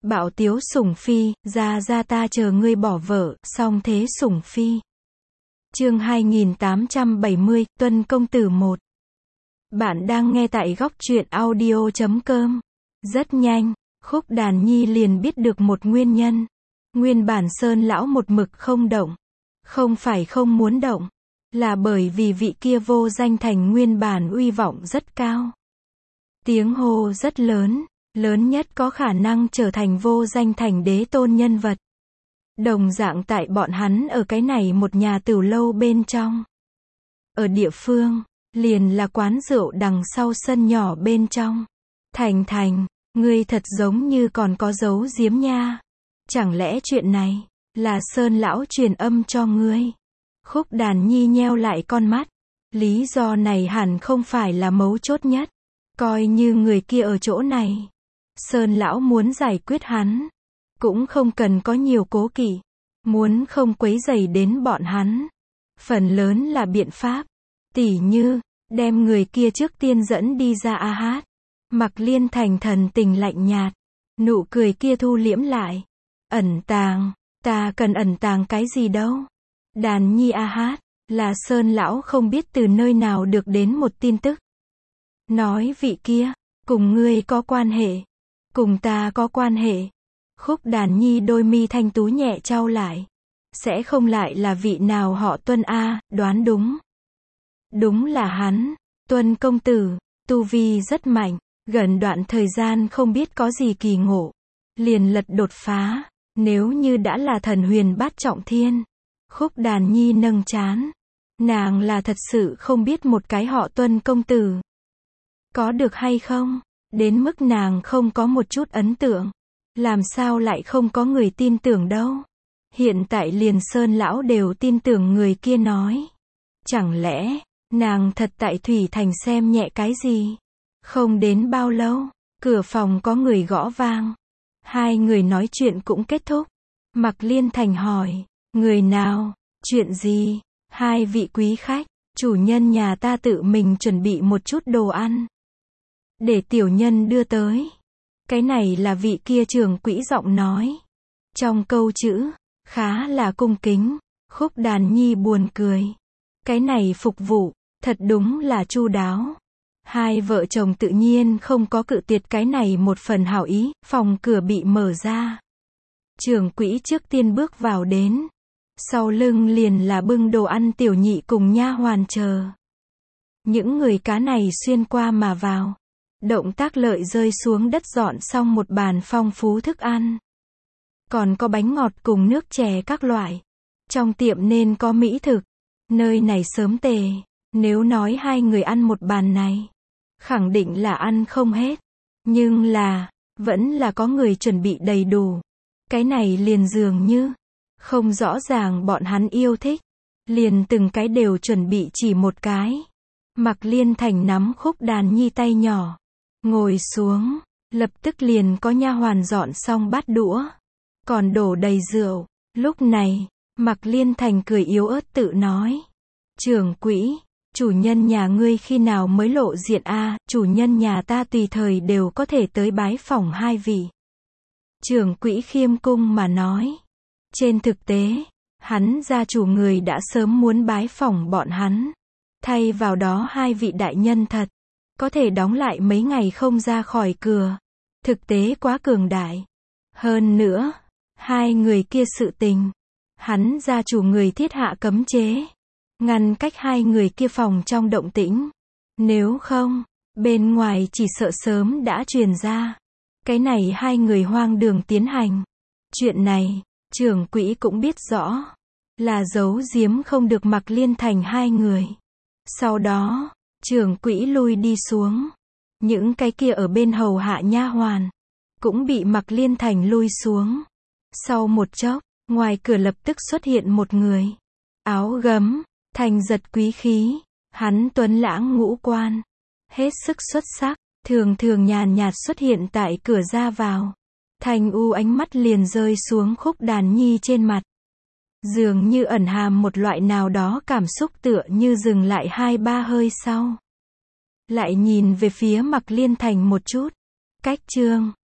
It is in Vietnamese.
Bảo tiếu sủng phi, ra ta chờ ngươi bỏ vợ, song thế sủng phi. Chương 2870, Tuân công tử 1. Bạn đang nghe tại góc truyện audio.com. Rất nhanh, Khúc Đàn Nhi liền biết được một nguyên nhân. Nguyên bản Sơn lão một mực không động. Không phải không muốn động, là bởi vì vị kia Vô Danh Thành nguyên bản uy vọng rất cao. Tiếng hô rất lớn, lớn nhất có khả năng trở thành Vô Danh Thành đế tôn nhân vật. Đồng dạng tại bọn hắn ở cái này một nhà tửu lâu bên trong. Ở địa phương, liền là quán rượu đằng sau sân nhỏ bên trong. Thành, ngươi thật giống như còn có giấu giếm nha. Chẳng lẽ chuyện này, là Sơn lão truyền âm cho ngươi? Khúc Đàn Nhi nheo lại con mắt. Lý do này hẳn không phải là mấu chốt nhất. Coi như người kia ở chỗ này, Sơn lão muốn giải quyết hắn, cũng không cần có nhiều cố kỵ. Muốn không quấy rầy đến bọn hắn, phần lớn là biện pháp. Tỉ như, đem người kia trước tiên dẫn đi ra hát. Mặc Liên Thành thần tình lạnh nhạt, nụ cười kia thu liễm lại. Ẩn tàng, ta cần ẩn tàng cái gì đâu. Đàn Nhi hát, là Sơn lão không biết từ nơi nào được đến một tin tức. Nói vị kia, cùng ngươi có quan hệ, cùng ta có quan hệ. Khúc Đàn Nhi đôi mi thanh tú nhẹ chau lại. Sẽ không lại là vị nào họ Tuân a, đoán đúng. Đúng là hắn, Tuân công tử, tu vi rất mạnh, gần đoạn thời gian không biết có gì kỳ ngộ, liền lật đột phá, nếu như đã là thần huyền bát trọng thiên. Khúc Đàn Nhi nâng trán, nàng là thật sự không biết một cái họ Tuân công tử. Có được hay không, đến mức nàng không có một chút ấn tượng, làm sao lại không có người tin tưởng đâu. Hiện tại liền Sơn lão đều tin tưởng người kia nói. Chẳng lẽ, nàng thật tại Thủy Thành xem nhẹ cái gì? Không đến bao lâu, cửa phòng có người gõ vang. Hai người nói chuyện cũng kết thúc. Mặc Liên Thành hỏi, người nào, chuyện gì? Hai vị quý khách, chủ nhân nhà ta tự mình chuẩn bị một chút đồ ăn, để tiểu nhân đưa tới. Cái này là vị kia trưởng quỹ giọng nói. Trong câu chữ, khá là cung kính. Khúc Đàn Nhi buồn cười. Cái này phục vụ, thật đúng là chu đáo. Hai vợ chồng tự nhiên không có cự tuyệt cái này một phần hảo ý. Phòng cửa bị mở ra. Trưởng quỹ trước tiên bước vào đến. Sau lưng liền là bưng đồ ăn tiểu nhị cùng nha hoàn chờ. Những người cá này xuyên qua mà vào. Động tác lợi rơi xuống đất dọn xong một bàn phong phú thức ăn. Còn có bánh ngọt cùng nước chè các loại. Trong tiệm nên có mỹ thực. Nơi này sớm tề. Nếu nói hai người ăn một bàn này, khẳng định là ăn không hết. Nhưng là, vẫn là có người chuẩn bị đầy đủ. Cái này liền dường như, không rõ ràng bọn hắn yêu thích. Liền từng cái đều chuẩn bị chỉ một cái. Mặc Liên Thành nắm Khúc Đàn Nhi tay nhỏ. Ngồi xuống, lập tức liền có nha hoàn dọn xong bát đũa. Còn đổ đầy rượu. Lúc này, Mặc Liên Thành cười yếu ớt tự nói. Trưởng quỹ, chủ nhân nhà ngươi khi nào mới lộ diện a? Chủ nhân nhà ta tùy thời đều có thể tới bái phỏng hai vị. Trưởng quỹ khiêm cung mà nói. Trên thực tế, hắn gia chủ người đã sớm muốn bái phỏng bọn hắn. Thay vào đó hai vị đại nhân thật, có thể đóng lại mấy ngày không ra khỏi cửa. Thực tế quá cường đại. Hơn nữa, hai người kia sự tình, hắn gia chủ người thiết hạ cấm chế, ngăn cách hai người kia phòng trong động tĩnh. Nếu không, bên ngoài chỉ sợ sớm đã truyền ra. Cái này hai người hoang đường tiến hành. Chuyện này, trưởng quỹ cũng biết rõ, là giấu giếm không được Mặc Liên Thành hai người. Sau đó, trưởng quỹ lui đi xuống. Những cái kia ở bên hầu hạ nha hoàn, cũng bị Mặc Liên Thành lui xuống. Sau một chốc, ngoài cửa lập tức xuất hiện một người. Áo gấm, thành giật quý khí. Hắn tuấn lãng ngũ quan, hết sức xuất sắc, thường thường nhàn nhạt xuất hiện tại cửa ra vào. Thanh u ánh mắt liền rơi xuống Khúc Đàn Nhi trên mặt. Dường như ẩn hàm một loại nào đó cảm xúc tựa như dừng lại 2-3 hơi sau. Lại nhìn về phía Mặc Liên Thành một chút. Cách chương